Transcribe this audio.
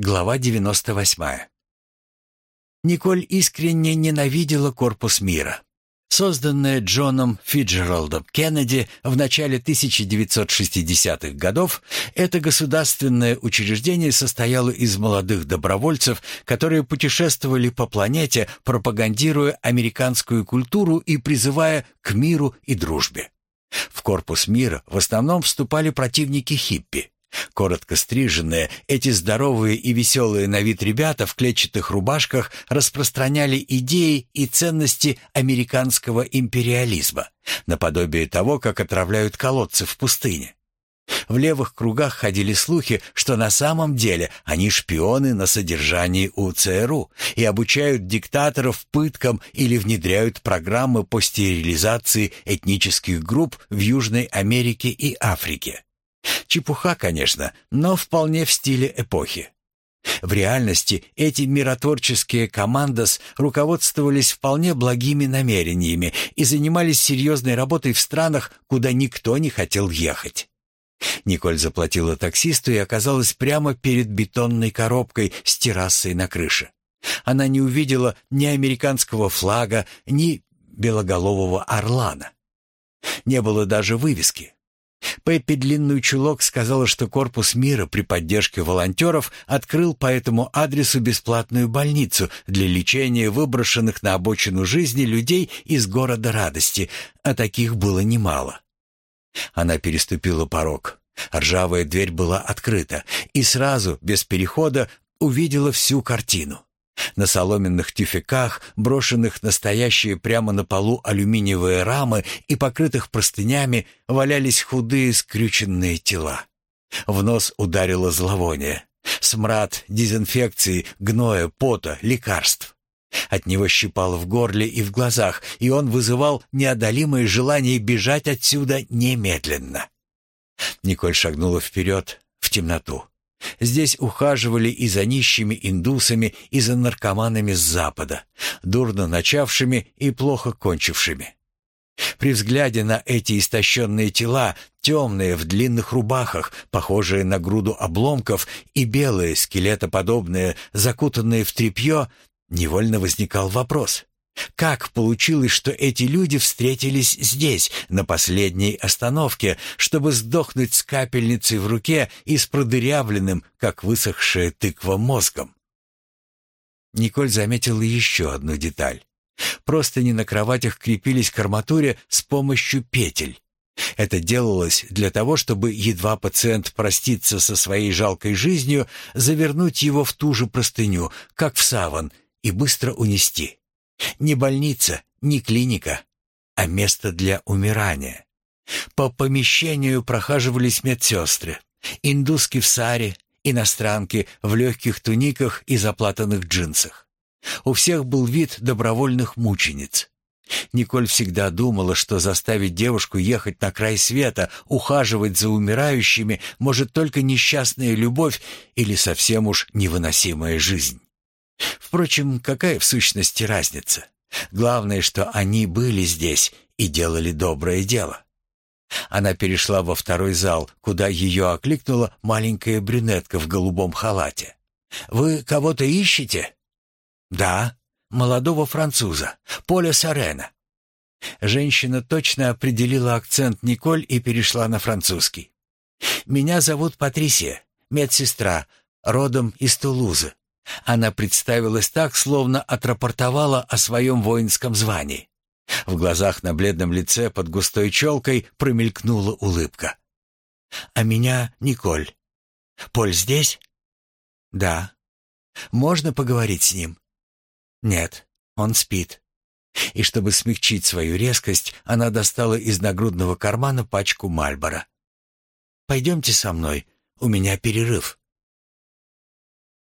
Глава 98. Николь искренне ненавидела корпус мира. Созданное Джоном Фицджеральдом Кеннеди в начале 1960-х годов, это государственное учреждение состояло из молодых добровольцев, которые путешествовали по планете, пропагандируя американскую культуру и призывая к миру и дружбе. В корпус мира в основном вступали противники хиппи. Коротко стриженные, эти здоровые и веселые на вид ребята в клетчатых рубашках распространяли идеи и ценности американского империализма, наподобие того, как отравляют колодцы в пустыне. В левых кругах ходили слухи, что на самом деле они шпионы на содержании у ЦРУ и обучают диктаторов пыткам или внедряют программы по стерилизации этнических групп в Южной Америке и Африке. Чепуха, конечно, но вполне в стиле эпохи. В реальности эти миротворческие командос руководствовались вполне благими намерениями и занимались серьезной работой в странах, куда никто не хотел ехать. Николь заплатила таксисту и оказалась прямо перед бетонной коробкой с террасой на крыше. Она не увидела ни американского флага, ни белоголового орлана. Не было даже вывески. Пеппи Длинный Чулок сказала, что Корпус мира при поддержке волонтеров открыл по этому адресу бесплатную больницу для лечения выброшенных на обочину жизни людей из города радости, а таких было немало. Она переступила порог. Ржавая дверь была открыта, и сразу, без перехода, увидела всю картину. На соломенных тюфяках, брошенных настоящие прямо на полу алюминиевые рамы и покрытых простынями, валялись худые скрюченные тела. В нос ударило зловоние. Смрад дезинфекции, гноя, пота, лекарств. От него щипало в горле и в глазах, и он вызывал неодолимое желание бежать отсюда немедленно. Николь шагнула вперед, в темноту. Здесь ухаживали и за нищими индусами, и за наркоманами с запада, дурно начавшими и плохо кончившими. При взгляде на эти истощенные тела, темные в длинных рубахах, похожие на груду обломков, и белые, скелетоподобные, закутанные в тряпье, невольно возникал вопрос: как получилось, что эти люди встретились здесь, на последней остановке, чтобы сдохнуть с капельницей в руке и с продырявленным, как высохшая тыква, мозгом? Николь заметила еще одну деталь. Простыни на кроватях крепились к арматуре с помощью петель. Это делалось для того, чтобы, едва пациент простится со своей жалкой жизнью, завернуть его в ту же простыню, как в саван, и быстро унести. Не больница, не клиника, а место для умирания. По помещению прохаживались медсестры, индуски в саре, иностранки в легких туниках и заплатанных джинсах. У всех был вид добровольных мучениц. Николь всегда думала, что заставить девушку ехать на край света, ухаживать за умирающими, может только несчастная любовь или совсем уж невыносимая жизнь. Впрочем, какая в сущности разница? Главное, что они были здесь и делали доброе дело. Она перешла во второй зал, куда ее окликнула маленькая брюнетка в голубом халате. «Вы кого-то ищете?» «Да, молодого француза, Поля Сорена». Женщина точно определила акцент Николь и перешла на французский. «Меня зовут Патрисия, медсестра, родом из Тулузы». Она представилась так, словно отрапортовала о своем воинском звании. В глазах на бледном лице под густой челкой промелькнула улыбка. «А меня Николь. Поль здесь?» «Да». «Можно поговорить с ним?» «Нет, он спит». И чтобы смягчить свою резкость, она достала из нагрудного кармана пачку Мальборо. «Пойдемте со мной, у меня перерыв».